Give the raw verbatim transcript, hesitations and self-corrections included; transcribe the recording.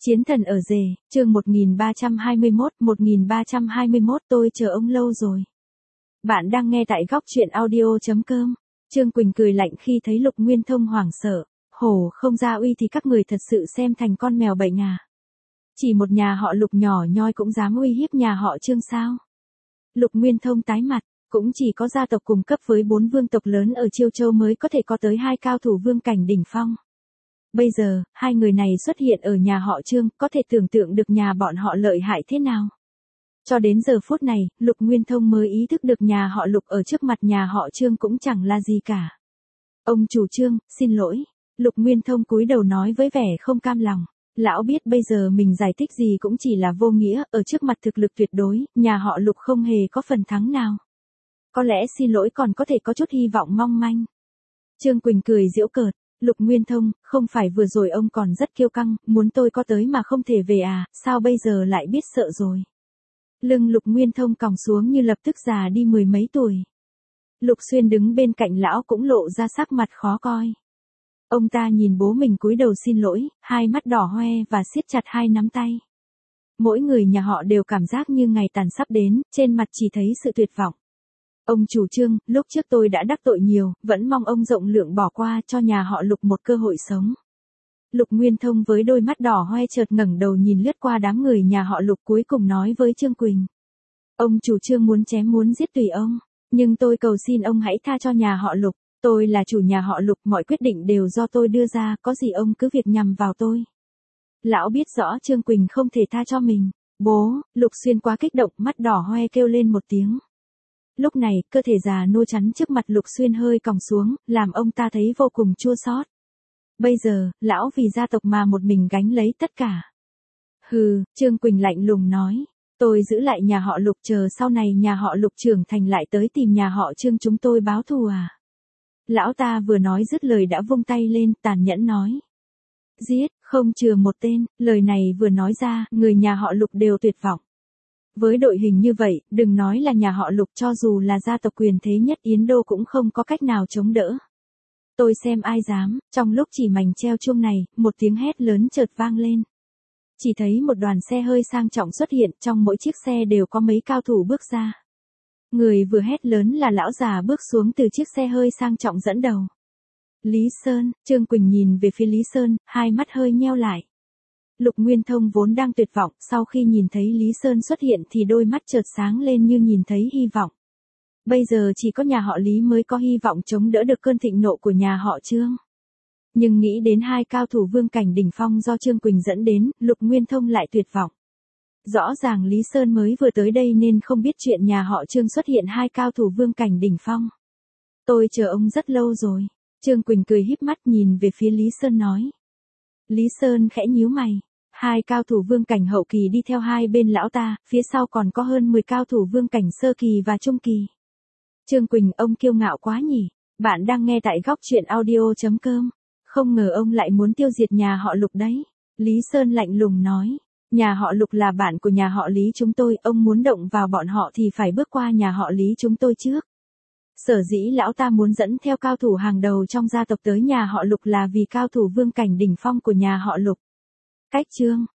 Chiến thần ở rể, chương một nghìn ba trăm hai mươi mốt, một nghìn ba trăm hai mươi mốt tôi chờ ông lâu rồi. Bạn đang nghe tại góc truyện audio chấm com. Trương Quỳnh cười lạnh khi thấy Lục Nguyên Thông hoảng sợ, hổ không ra uy thì các người thật sự xem thành con mèo bệnh à. Chỉ một nhà họ Lục nhỏ nhoi cũng dám uy hiếp nhà họ Trương sao. Lục Nguyên Thông tái mặt, cũng chỉ có gia tộc cùng cấp với bốn vương tộc lớn ở Chiêu Châu mới có thể có tới hai cao thủ vương cảnh đỉnh phong. Bây giờ, hai người này xuất hiện ở nhà họ Trương, có thể tưởng tượng được nhà bọn họ lợi hại thế nào. Cho đến giờ phút này, Lục Nguyên Thông mới ý thức được nhà họ Lục ở trước mặt nhà họ Trương cũng chẳng là gì cả. Ông chủ Trương, xin lỗi. Lục Nguyên Thông cúi đầu nói với vẻ không cam lòng. Lão biết bây giờ mình giải thích gì cũng chỉ là vô nghĩa, ở trước mặt thực lực tuyệt đối, nhà họ Lục không hề có phần thắng nào. Có lẽ xin lỗi còn có thể có chút hy vọng mong manh. Trương Quỳnh cười giễu cợt. Lục Nguyên Thông, không phải vừa rồi ông còn rất kiêu căng, muốn tôi có tới mà không thể về à, sao bây giờ lại biết sợ rồi. Lưng Lục Nguyên Thông còng xuống như lập tức già đi mười mấy tuổi. Lục Xuyên đứng bên cạnh lão cũng lộ ra sắc mặt khó coi. Ông ta nhìn bố mình cúi đầu xin lỗi, hai mắt đỏ hoe và siết chặt hai nắm tay. Mỗi người nhà họ đều cảm giác như ngày tàn sắp đến, trên mặt chỉ thấy sự tuyệt vọng. Ông chủ Trương, lúc trước tôi đã đắc tội nhiều, vẫn mong ông rộng lượng bỏ qua cho nhà họ Lục một cơ hội sống. Lục Nguyên Thông với đôi mắt đỏ hoe chợt ngẩng đầu nhìn lướt qua đám người nhà họ Lục cuối cùng nói với Trương Quỳnh. Ông chủ Trương muốn chém muốn giết tùy ông, nhưng tôi cầu xin ông hãy tha cho nhà họ Lục, tôi là chủ nhà họ Lục, mọi quyết định đều do tôi đưa ra, có gì ông cứ việc nhằm vào tôi. Lão biết rõ Trương Quỳnh không thể tha cho mình. Bố, Lục Xuyên quá kích động, mắt đỏ hoe kêu lên một tiếng. Lúc này, cơ thể già nua chắn trước mặt Lục Xuyên hơi còng xuống, làm ông ta thấy vô cùng chua xót. Bây giờ, lão vì gia tộc mà một mình gánh lấy tất cả. Hừ, Trương Quỳnh lạnh lùng nói, tôi giữ lại nhà họ Lục chờ sau này nhà họ Lục trưởng thành lại tới tìm nhà họ Trương chúng tôi báo thù à. Lão ta vừa nói dứt lời đã vung tay lên, tàn nhẫn nói. Giết, không chừa một tên, lời này vừa nói ra, người nhà họ Lục đều tuyệt vọng. Với đội hình như vậy, đừng nói là nhà họ Lục, cho dù là gia tộc quyền thế nhất Yến Đô cũng không có cách nào chống đỡ. Tôi xem ai dám, trong lúc chỉ mảnh treo chuông này, một tiếng hét lớn chợt vang lên. Chỉ thấy một đoàn xe hơi sang trọng xuất hiện, trong mỗi chiếc xe đều có mấy cao thủ bước ra. Người vừa hét lớn là lão già bước xuống từ chiếc xe hơi sang trọng dẫn đầu. Lý Sơn, Trương Quỳnh nhìn về phía Lý Sơn, hai mắt hơi nheo lại. Lục Nguyên Thông vốn đang tuyệt vọng, sau khi nhìn thấy Lý Sơn xuất hiện thì đôi mắt chợt sáng lên như nhìn thấy hy vọng. Bây giờ chỉ có nhà họ Lý mới có hy vọng chống đỡ được cơn thịnh nộ của nhà họ Trương. Nhưng nghĩ đến hai cao thủ vương cảnh đỉnh phong do Trương Quỳnh dẫn đến, Lục Nguyên Thông lại tuyệt vọng. Rõ ràng Lý Sơn mới vừa tới đây nên không biết chuyện nhà họ Trương xuất hiện hai cao thủ vương cảnh đỉnh phong. Tôi chờ ông rất lâu rồi. Trương Quỳnh cười híp mắt nhìn về phía Lý Sơn nói. Lý Sơn khẽ nhíu mày. Hai cao thủ vương cảnh hậu kỳ đi theo hai bên lão ta, phía sau còn có hơn mười cao thủ vương cảnh sơ kỳ và trung kỳ. Trương Quỳnh, ông kiêu ngạo quá nhỉ. Bạn đang nghe tại góc truyện audio chấm com. Không ngờ ông lại muốn tiêu diệt nhà họ Lục đấy. Lý Sơn lạnh lùng nói. Nhà họ Lục là bạn của nhà họ Lý chúng tôi, ông muốn động vào bọn họ thì phải bước qua nhà họ Lý chúng tôi trước. Sở dĩ lão ta muốn dẫn theo cao thủ hàng đầu trong gia tộc tới nhà họ Lục là vì cao thủ vương cảnh đỉnh phong của nhà họ Lục. Cách Trương,